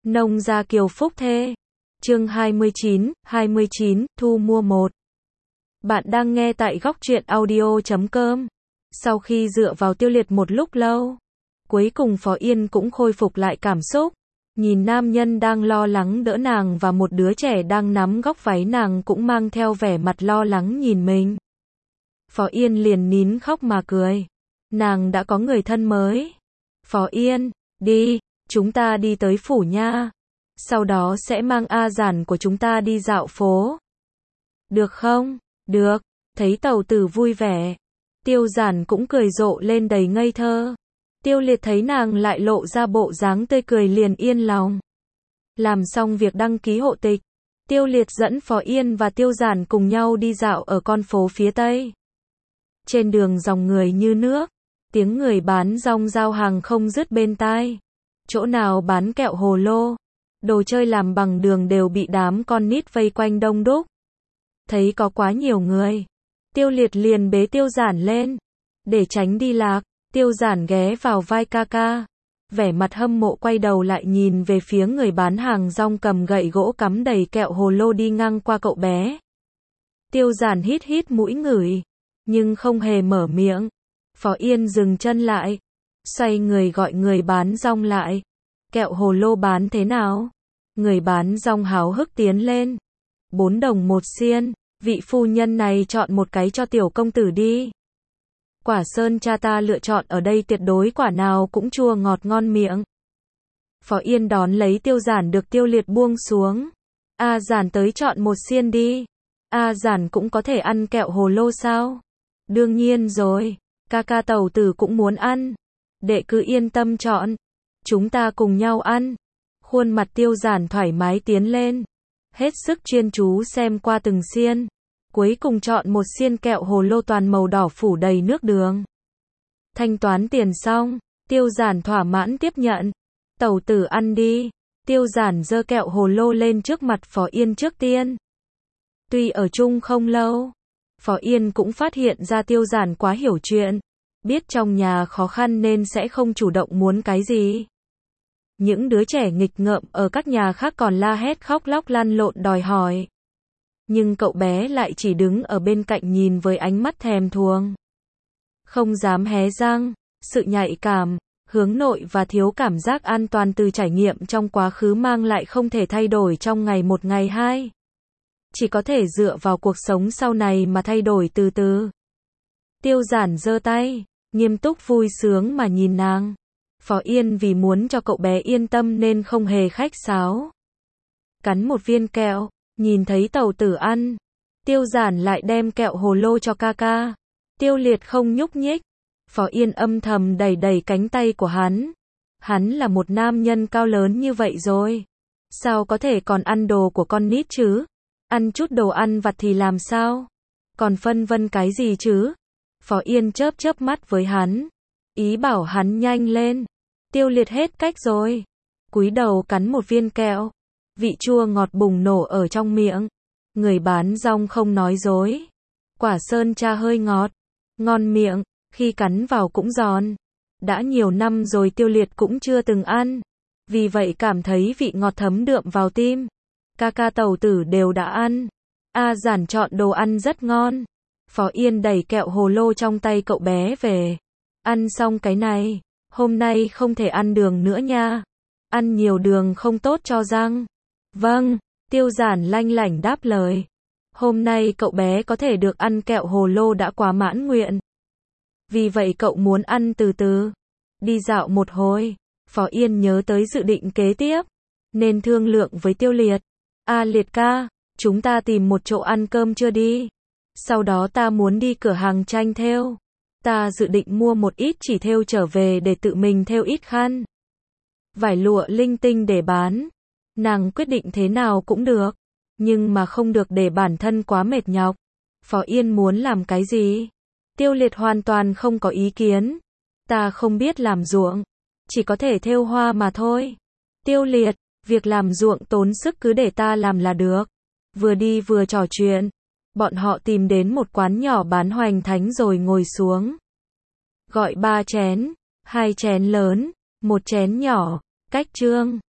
Nông gia Kiều Phúc Thê. Chương 29, thu mua 1. Bạn đang nghe tại góc truyện audio.com. Sau khi dựa vào Tiêu Liệt một lúc lâu, cuối cùng Phó Yên cũng khôi phục lại cảm xúc. Nhìn nam nhân đang lo lắng đỡ nàng và một đứa trẻ đang nắm góc váy nàng cũng mang theo vẻ mặt lo lắng nhìn mình. Phó Yên liền nín khóc mà cười. Nàng đã có người thân mới. Phó Yên, đi, chúng ta đi tới phủ nha. Sau đó sẽ mang A Giản của chúng ta đi dạo phố. Được không? Được. Thấy Tẩu Tử vui vẻ, Tiêu Giản cũng cười rộ lên đầy ngây thơ. Tiêu Liệt thấy nàng lại lộ ra bộ dáng tươi cười liền yên lòng. Làm xong việc đăng ký hộ tịch, Tiêu Liệt dẫn Phó Yên và Tiêu Giản cùng nhau đi dạo ở con phố phía Tây. Trên đường dòng người như nước, tiếng người bán rong giao hàng không dứt bên tai. Chỗ nào bán kẹo hồ lô, đồ chơi làm bằng đường đều bị đám con nít vây quanh đông đúc. Thấy có quá nhiều người, Tiêu Liệt liền bế Tiêu Giản lên. Để tránh đi lạc, Tiêu Giản ghé vào vai ca ca. Vẻ mặt hâm mộ quay đầu lại nhìn về phía người bán hàng rong cầm gậy gỗ cắm đầy kẹo hồ lô đi ngang qua cậu bé. Tiêu Giản hít hít mũi ngửi, nhưng không hề mở miệng. Phó Yên dừng chân lại, xoay người gọi người bán rong lại. Kẹo hồ lô bán thế nào? Người bán rong háo hức tiến lên. 4 đồng một xiên, vị phu nhân này chọn một cái cho tiểu công tử đi. Quả sơn cha ta lựa chọn ở đây tuyệt đối quả nào cũng chua ngọt ngon miệng. Phó Yên đón lấy Tiêu Giản được Tiêu Liệt buông xuống. A Giản tới chọn một xiên đi. A Giản cũng có thể ăn kẹo hồ lô sao? Đương nhiên rồi, ca ca Tẩu Tử cũng muốn ăn. Đệ cứ yên tâm chọn, chúng ta cùng nhau ăn. Khuôn mặt Tiêu Giản thoải mái tiến lên, hết sức chuyên chú xem qua từng xiên. Cuối cùng chọn một xiên kẹo hồ lô toàn màu đỏ phủ đầy nước đường. Thanh toán tiền xong, Tiêu Giản thỏa mãn tiếp nhận. Tẩu Tử ăn đi. Tiêu Giản giơ kẹo hồ lô lên trước mặt Phó Yên trước tiên. Tuy ở chung không lâu, Phó Yên cũng phát hiện ra Tiêu Giản quá hiểu chuyện, biết trong nhà khó khăn nên sẽ không chủ động muốn cái gì. Những đứa trẻ nghịch ngợm ở các nhà khác còn la hét khóc lóc lăn lộn đòi hỏi. Nhưng cậu bé lại chỉ đứng ở bên cạnh nhìn với ánh mắt thèm thuồng. Không dám hé răng, sự nhạy cảm, hướng nội và thiếu cảm giác an toàn từ trải nghiệm trong quá khứ mang lại không thể thay đổi trong ngày một ngày hai. Chỉ có thể dựa vào cuộc sống sau này mà thay đổi từ từ. Tiêu Giản giơ tay, nghiêm túc vui sướng mà nhìn nàng. Phó Yên vì muốn cho cậu bé yên tâm nên không hề khách sáo. Cắn một viên kẹo, nhìn thấy Tẩu Tử ăn, Tiêu Giản lại đem kẹo hồ lô cho ca ca. Tiêu Liệt không nhúc nhích. Phó Yên âm thầm đẩy đẩy cánh tay của hắn. Hắn là một nam nhân cao lớn như vậy rồi, sao có thể còn ăn đồ của con nít chứ? Ăn chút đồ ăn vặt thì làm sao? Còn phân vân cái gì chứ? Phó Yên chớp chớp mắt với hắn, ý bảo hắn nhanh lên. Tiêu Liệt hết cách rồi, cúi đầu cắn một viên kẹo, vị chua ngọt bùng nổ ở trong miệng. Người bán rong không nói dối, quả sơn cha hơi ngọt, ngon miệng, khi cắn vào cũng giòn. Đã nhiều năm rồi Tiêu Liệt cũng chưa từng ăn, vì vậy cảm thấy vị ngọt thấm đượm vào tim. Ca ca Tẩu Tử đều đã ăn. A Giản chọn đồ ăn rất ngon. Phó Yên đẩy kẹo hồ lô trong tay cậu bé về. Ăn xong cái này, hôm nay không thể ăn đường nữa nha. Ăn nhiều đường không tốt cho răng. Vâng, Tiêu Giản lanh lảnh đáp lời. Hôm nay cậu bé có thể được ăn kẹo hồ lô đã quá mãn nguyện. Vì vậy cậu muốn ăn từ từ. Đi dạo một hồi, Phó Yên nhớ tới dự định kế tiếp, nên thương lượng với Tiêu Liệt. A Liệt ca, chúng ta tìm một chỗ ăn cơm trưa đi. Sau đó ta muốn đi cửa hàng tranh thêu. Ta dự định mua một ít chỉ thêu trở về để tự mình thêu ít khăn vải lụa linh tinh để bán. Nàng quyết định thế nào cũng được, nhưng mà không được để bản thân quá mệt nhọc. Phó Yên muốn làm cái gì? Tiêu Liệt hoàn toàn không có ý kiến. Ta không biết làm ruộng, chỉ có thể thêu hoa mà thôi. Tiêu Liệt, việc làm ruộng tốn sức cứ để ta làm là được. Vừa đi vừa trò chuyện, bọn họ tìm đến một quán nhỏ bán hoành thánh rồi ngồi xuống. Gọi 3 chén, 2 chén lớn, 1 chén nhỏ, cách trương.